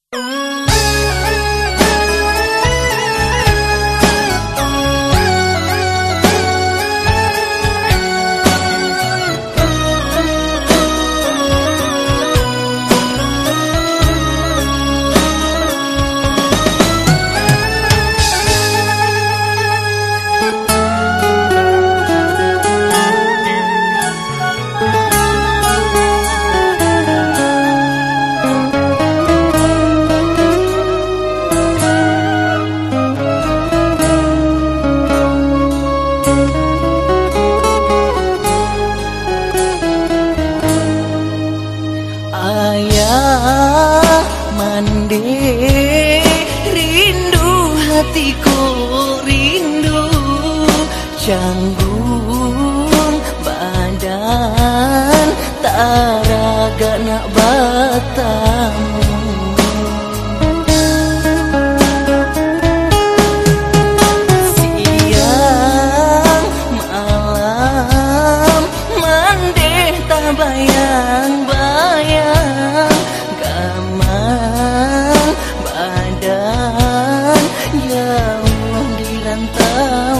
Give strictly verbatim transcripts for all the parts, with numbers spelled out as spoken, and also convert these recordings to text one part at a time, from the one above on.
Canggung badan taraga nak batamu. Siang malam mandeh tak bayang-bayang gamang badan yang di rantau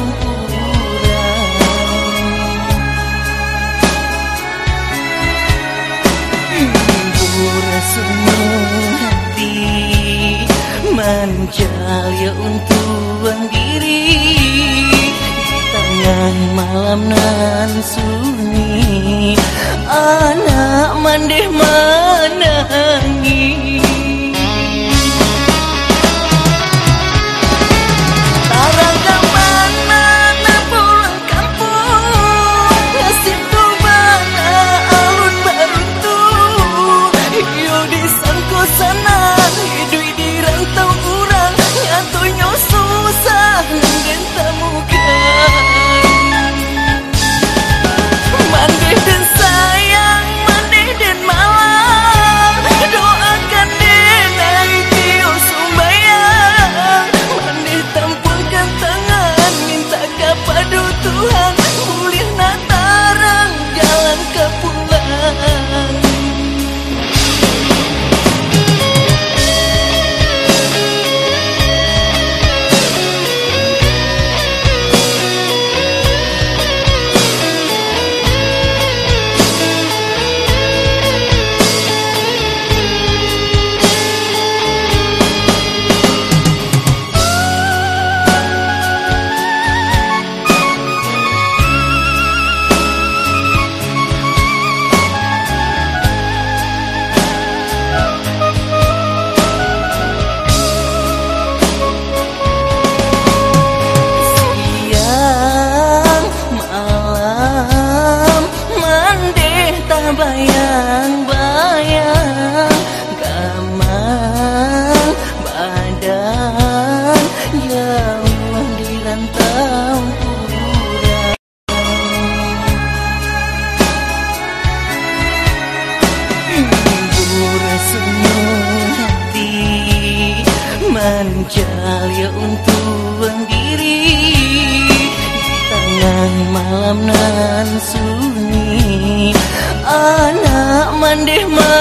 menjalya untuan diri di tengah malam nan sunyi, anak mandeh menangis. Taraga mana nak pulang kampung, nasibku mana alun beruntung. Iyo di sangko sana hidup di rantau urang, nyatunya susah nenggen temukan. Mandeh dan sayang, mandeh dan malam, doakan denai tio sumbayang. Mandeh tampunkan tangan, minta kepada Tuhan, mulih nak tarang jalan ke pulang. Bayang-bayang gamang badan yang di rantau urang. Ibu rasanya hati menjalya untuan diri di tengah malam nan sunyi, anak mandeh